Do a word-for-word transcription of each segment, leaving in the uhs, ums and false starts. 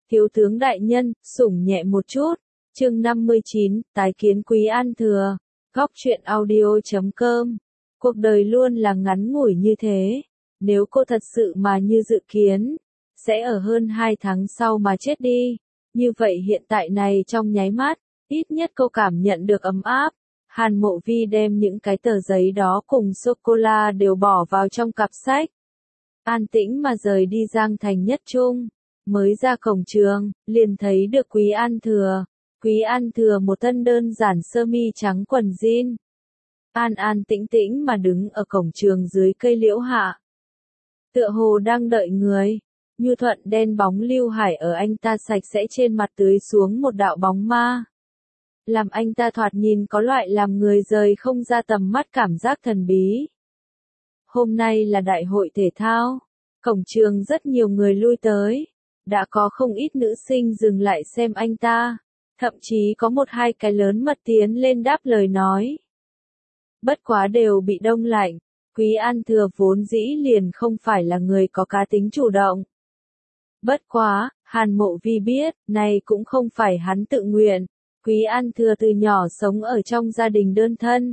Thiếu tướng đại nhân, sủng nhẹ một chút. Chương năm mươi chín, tái kiến Quý An Thừa. Góc truyện audio chấm com. Cuộc đời luôn là ngắn ngủi như thế. Nếu cô thật sự mà như dự kiến, sẽ ở hơn hai tháng sau mà chết đi. Như vậy hiện tại này trong nháy mắt, ít nhất cô cảm nhận được ấm áp. Hàn Mộ Vi đem những cái tờ giấy đó cùng sô-cô-la đều bỏ vào trong cặp sách. An tĩnh mà rời đi Giang Thành Nhất Trung. Mới ra cổng trường, liền thấy được Quý An Thừa. Quý An Thừa một thân đơn giản sơ mi trắng quần jean. An an tĩnh tĩnh mà đứng ở cổng trường dưới cây liễu hạ. Tựa hồ đang đợi người. Nhu thuận đen bóng lưu hải ở anh ta sạch sẽ trên mặt tưới xuống một đạo bóng ma. Làm anh ta thoạt nhìn có loại làm người rời không ra tầm mắt cảm giác thần bí. Hôm nay là đại hội thể thao. Cổng trường rất nhiều người lui tới. Đã có không ít nữ sinh dừng lại xem anh ta. Thậm chí có một hai cái lớn mật tiến lên đáp lời nói. Bất quá đều bị đông lạnh. Quý An Thừa vốn dĩ liền không phải là người có cá tính chủ động. Bất quá, Hàn Mộ Vi biết, này cũng không phải hắn tự nguyện. Quý An Thừa từ nhỏ sống ở trong gia đình đơn thân.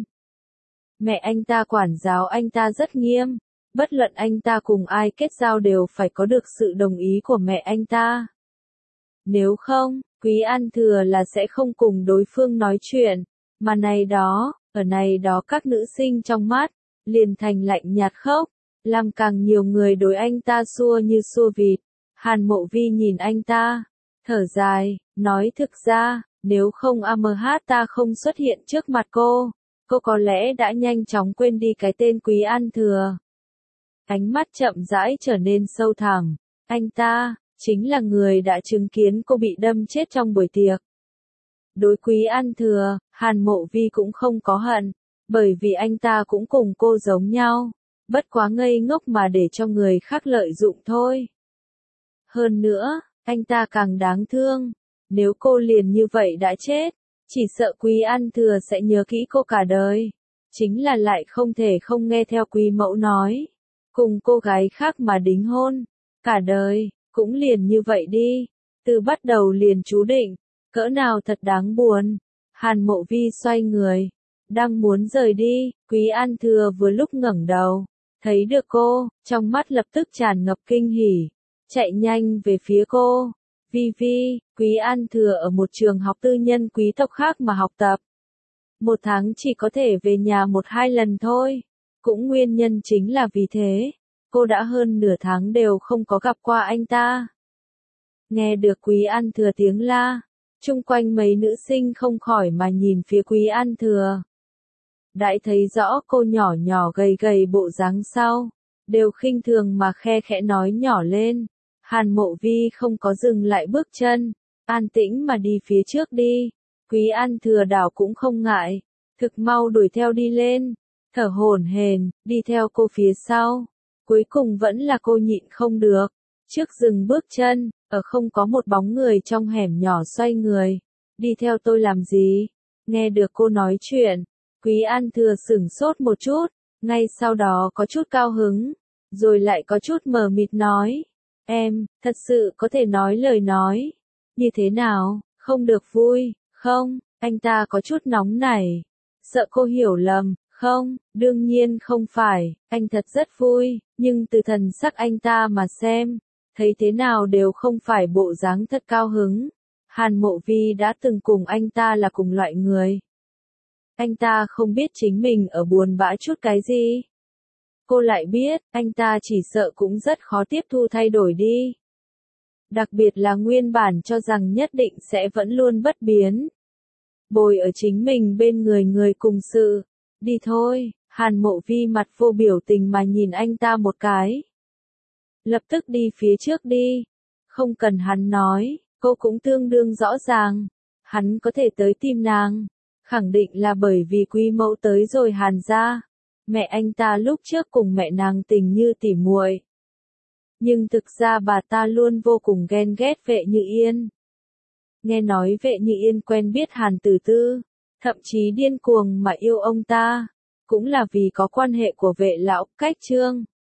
Mẹ anh ta quản giáo anh ta rất nghiêm. Bất luận anh ta cùng ai kết giao đều phải có được sự đồng ý của mẹ anh ta. Nếu không, Quý An Thừa là sẽ không cùng đối phương nói chuyện. Mà này đó, ở này đó các nữ sinh trong mắt, liền thành lạnh nhạt khóc. Làm càng nhiều người đối anh ta xua như xua vịt. Hàn Mộ Vi nhìn anh ta, thở dài, nói thực ra, nếu không a em hát ta không xuất hiện trước mặt cô, cô có lẽ đã nhanh chóng quên đi cái tên Quý An Thừa. Ánh mắt chậm rãi trở nên sâu thẳm, anh ta, chính là người đã chứng kiến cô bị đâm chết trong buổi tiệc. Đối Quý An Thừa, Hàn Mộ Vi cũng không có hận, bởi vì anh ta cũng cùng cô giống nhau, bất quá ngây ngốc mà để cho người khác lợi dụng thôi. Hơn nữa, anh ta càng đáng thương, nếu cô liền như vậy đã chết, chỉ sợ Quý An Thừa sẽ nhớ kỹ cô cả đời. Chính là lại không thể không nghe theo Quý mẫu nói, cùng cô gái khác mà đính hôn, cả đời, cũng liền như vậy đi, từ bắt đầu liền chú định, cỡ nào thật đáng buồn. Hàn Mộ Vi xoay người, đang muốn rời đi, Quý An Thừa vừa lúc ngẩng đầu, thấy được cô, trong mắt lập tức tràn ngập kinh hỉ, chạy nhanh về phía cô. Vi Vi, Quý An Thừa ở một trường học tư nhân quý tộc khác mà học tập. Một tháng chỉ có thể về nhà một hai lần thôi. Cũng nguyên nhân chính là vì thế, cô đã hơn nửa tháng đều không có gặp qua anh ta. Nghe được Quý An Thừa tiếng la, chung quanh mấy nữ sinh không khỏi mà nhìn phía Quý An Thừa. Đã thấy rõ cô nhỏ nhỏ gầy gầy bộ dáng sau, đều khinh thường mà khe khẽ nói nhỏ lên. Hàn Mộ Vi không có dừng lại bước chân, an tĩnh mà đi phía trước đi. Quý An Thừa đảo cũng không ngại, thực mau đuổi theo đi lên, thở hổn hển, đi theo cô phía sau. Cuối cùng vẫn là cô nhịn không được, trước dừng bước chân, ở không có một bóng người trong hẻm nhỏ xoay người. Đi theo tôi làm gì? Nghe được cô nói chuyện, Quý An Thừa sửng sốt một chút, ngay sau đó có chút cao hứng, rồi lại có chút mờ mịt nói. Em, thật sự có thể nói lời nói. Như thế nào, không được vui, không? Anh ta có chút nóng nảy. Sợ cô hiểu lầm, không? Đương nhiên không phải, anh thật rất vui, nhưng từ thần sắc anh ta mà xem, thấy thế nào đều không phải bộ dáng thật cao hứng. Hàn Mộ Vi đã từng cùng anh ta là cùng loại người. Anh ta không biết chính mình ở buồn bã chút cái gì. Cô lại biết, anh ta chỉ sợ cũng rất khó tiếp thu thay đổi đi. Đặc biệt là nguyên bản cho rằng nhất định sẽ vẫn luôn bất biến. Bồi ở chính mình bên người người cùng sự. Đi thôi, Hàn Mộ Vi mặt vô biểu tình mà nhìn anh ta một cái. Lập tức đi phía trước đi. Không cần hắn nói, cô cũng tương đương rõ ràng. Hắn có thể tới tìm nàng. Khẳng định là bởi vì Quý mẫu tới rồi Hàn gia. Mẹ anh ta lúc trước cùng mẹ nàng tình như tỉ muội. Nhưng thực ra bà ta luôn vô cùng ghen ghét Vệ Như Yên. Nghe nói Vệ Như Yên quen biết Hàn Tử Tư, thậm chí điên cuồng mà yêu ông ta, cũng là vì có quan hệ của Vệ lão Cách Trương.